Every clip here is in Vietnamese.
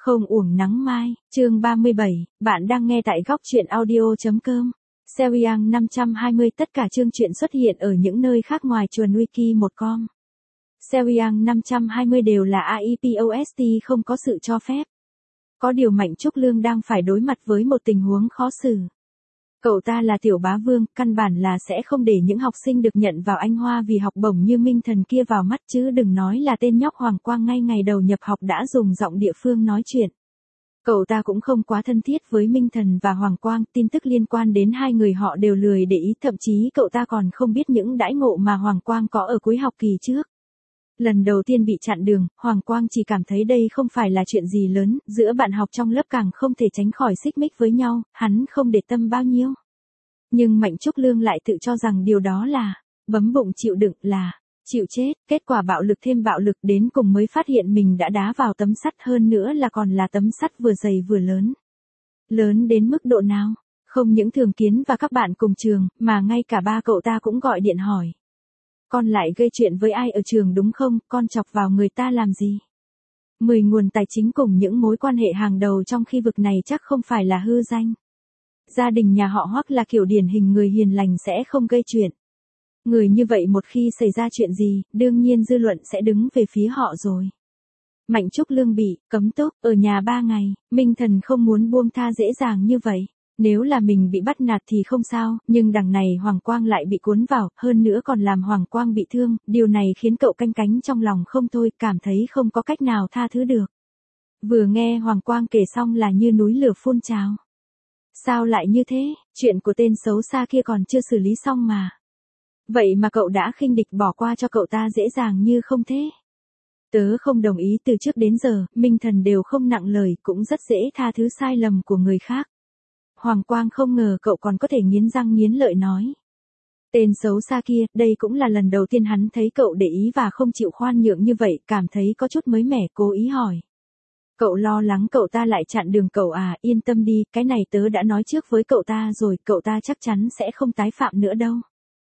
Không uổng nắng mai, chương 37, bạn đang nghe tại góc truyện audio.com. Serial 520 tất cả chương truyện xuất hiện ở những nơi khác ngoài chuồn wiki1com. Serial 520 đều là AIPOST không có sự cho phép. Có điều Mạnh Trúc Lương đang phải đối mặt với một tình huống khó xử. Cậu ta là tiểu bá vương, căn bản là sẽ không để những học sinh được nhận vào Anh Hoa vì học bổng như Minh Thần kia vào mắt, chứ đừng nói là tên nhóc Hoàng Quang ngay ngày đầu nhập học đã dùng giọng địa phương nói chuyện. Cậu ta cũng không quá thân thiết với Minh Thần và Hoàng Quang, tin tức liên quan đến hai người họ đều lười để ý, thậm chí cậu ta còn không biết những đãi ngộ mà Hoàng Quang có ở cuối học kỳ trước. Lần đầu tiên bị chặn đường, Hoàng Quang chỉ cảm thấy đây không phải là chuyện gì lớn, giữa bạn học trong lớp càng không thể tránh khỏi xích mích với nhau, hắn không để tâm bao nhiêu. Nhưng Mạnh Trúc Lương lại tự cho rằng điều đó là bấm bụng chịu đựng, là chịu chết, kết quả bạo lực thêm bạo lực, đến cùng mới phát hiện mình đã đá vào tấm sắt, hơn nữa là còn là tấm sắt vừa dày vừa lớn. Lớn đến mức độ nào? Không những Thường Kiến và các bạn cùng trường, mà ngay cả ba cậu ta cũng gọi điện hỏi. Con lại gây chuyện với ai ở trường đúng không, con chọc vào người ta làm gì? 10 nguồn tài chính cùng những mối quan hệ hàng đầu trong khi vực này chắc không phải là hư danh. Gia đình nhà họ Hoắc là kiểu điển hình người hiền lành sẽ không gây chuyện. Người như vậy một khi xảy ra chuyện gì, đương nhiên dư luận sẽ đứng về phía họ rồi. Mạnh Trúc Lương bị cấm túc ở nhà 3 ngày, Minh Thần không muốn buông tha dễ dàng như vậy. Nếu là mình bị bắt nạt thì không sao, nhưng đằng này Hoàng Quang lại bị cuốn vào, hơn nữa còn làm Hoàng Quang bị thương, điều này khiến cậu canh cánh trong lòng không thôi, cảm thấy không có cách nào tha thứ được. Vừa nghe Hoàng Quang kể xong là như núi lửa phun trào. Sao lại như thế, chuyện của tên xấu xa kia còn chưa xử lý xong mà. Vậy mà cậu đã khinh địch bỏ qua cho cậu ta dễ dàng như không thế. Tớ không đồng ý, từ trước đến giờ, Minh Thần đều không nặng lời, cũng rất dễ tha thứ sai lầm của người khác. Hoàng Quang không ngờ cậu còn có thể nghiến răng nghiến lợi nói. Tên xấu xa kia, đây cũng là lần đầu tiên hắn thấy cậu để ý và không chịu khoan nhượng như vậy, cảm thấy có chút mới mẻ, cố ý hỏi. Cậu lo lắng cậu ta lại chặn đường cậu à, yên tâm đi, cái này tớ đã nói trước với cậu ta rồi, cậu ta chắc chắn sẽ không tái phạm nữa đâu.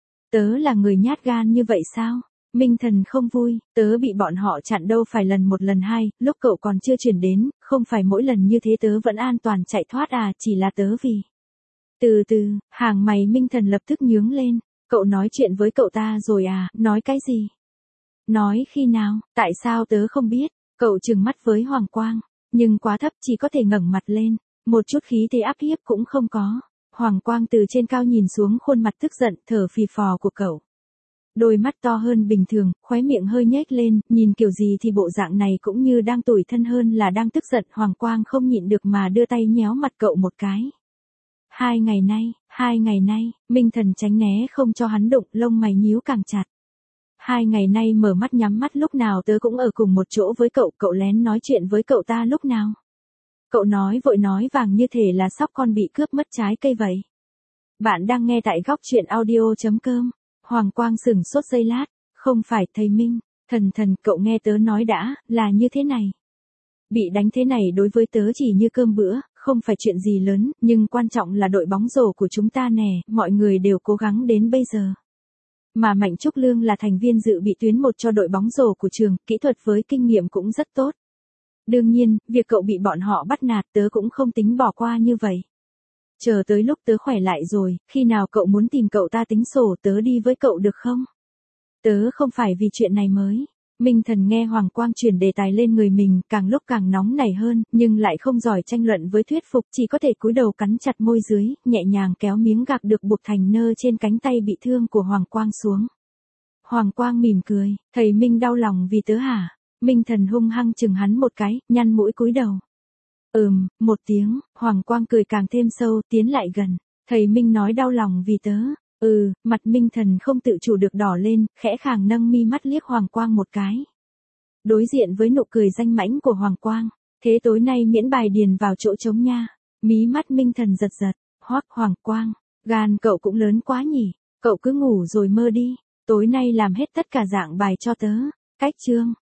Tớ là người nhát gan như vậy sao? Minh Thần không vui, tớ bị bọn họ chặn đâu phải lần một lần hai, lúc cậu còn chưa chuyển đến, không phải mỗi lần như thế tớ vẫn an toàn chạy thoát à, chỉ là tớ vì. Từ từ, hàng mày Minh Thần lập tức nhướng lên, cậu nói chuyện với cậu ta rồi à, nói cái gì? Nói khi nào, tại sao tớ không biết, cậu trừng mắt với Hoàng Quang, nhưng quá thấp chỉ có thể ngẩng mặt lên, một chút khí thế áp hiếp cũng không có. Hoàng Quang từ trên cao nhìn xuống khuôn mặt tức giận, thở phì phò của cậu. Đôi mắt to hơn bình thường, khóe miệng hơi nhếch lên, nhìn kiểu gì thì bộ dạng này cũng như đang tủi thân hơn là đang tức giận. Hoàng Quang không nhịn được mà đưa tay nhéo mặt cậu một cái. 2 ngày nay, Minh Thần tránh né không cho hắn đụng, lông mày nhíu càng chặt. 2 ngày nay mở mắt nhắm mắt lúc nào tớ cũng ở cùng một chỗ với cậu, cậu lén nói chuyện với cậu ta lúc nào? Cậu nói vội nói vàng như thể là sóc con bị cướp mất trái cây vậy. Bạn đang nghe tại góc truyện audio.com. Hoàng Quang sững sốt giây lát, không phải thầy Minh, thần, cậu nghe tớ nói đã, là như thế này. Bị đánh thế này đối với tớ chỉ như cơm bữa, không phải chuyện gì lớn, nhưng quan trọng là đội bóng rổ của chúng ta nè, mọi người đều cố gắng đến bây giờ. Mà Mạnh Trúc Lương là thành viên dự bị tuyến 1 cho đội bóng rổ của trường, kỹ thuật với kinh nghiệm cũng rất tốt. Đương nhiên, việc cậu bị bọn họ bắt nạt tớ cũng không tính bỏ qua như vậy. Chờ tới lúc tớ khỏe lại rồi, khi nào cậu muốn tìm cậu ta tính sổ tớ đi với cậu được không? Tớ không phải vì chuyện này mới. Minh Thần nghe Hoàng Quang chuyển đề tài lên người mình, càng lúc càng nóng nảy hơn, nhưng lại không giỏi tranh luận với thuyết phục, chỉ có thể cúi đầu cắn chặt môi dưới, nhẹ nhàng kéo miếng gạc được buộc thành nơ trên cánh tay bị thương của Hoàng Quang xuống. Hoàng Quang mỉm cười, thầy Minh đau lòng vì tớ hả? Minh Thần hung hăng chừng hắn một cái, nhăn mũi cúi đầu. Một tiếng, Hoàng Quang cười càng thêm sâu, tiến lại gần. Thầy Minh nói đau lòng vì tớ. Mặt Minh Thần không tự chủ được đỏ lên, khẽ khàng nâng mi mắt liếc Hoàng Quang một cái. Đối diện với nụ cười danh mãnh của Hoàng Quang, thế tối nay miễn bài điền vào chỗ trống nha. Mí mắt Minh Thần giật giật, hoắc Hoàng Quang, gan cậu cũng lớn quá nhỉ, cậu cứ ngủ rồi mơ đi, tối nay làm hết tất cả dạng bài cho tớ. Cách chương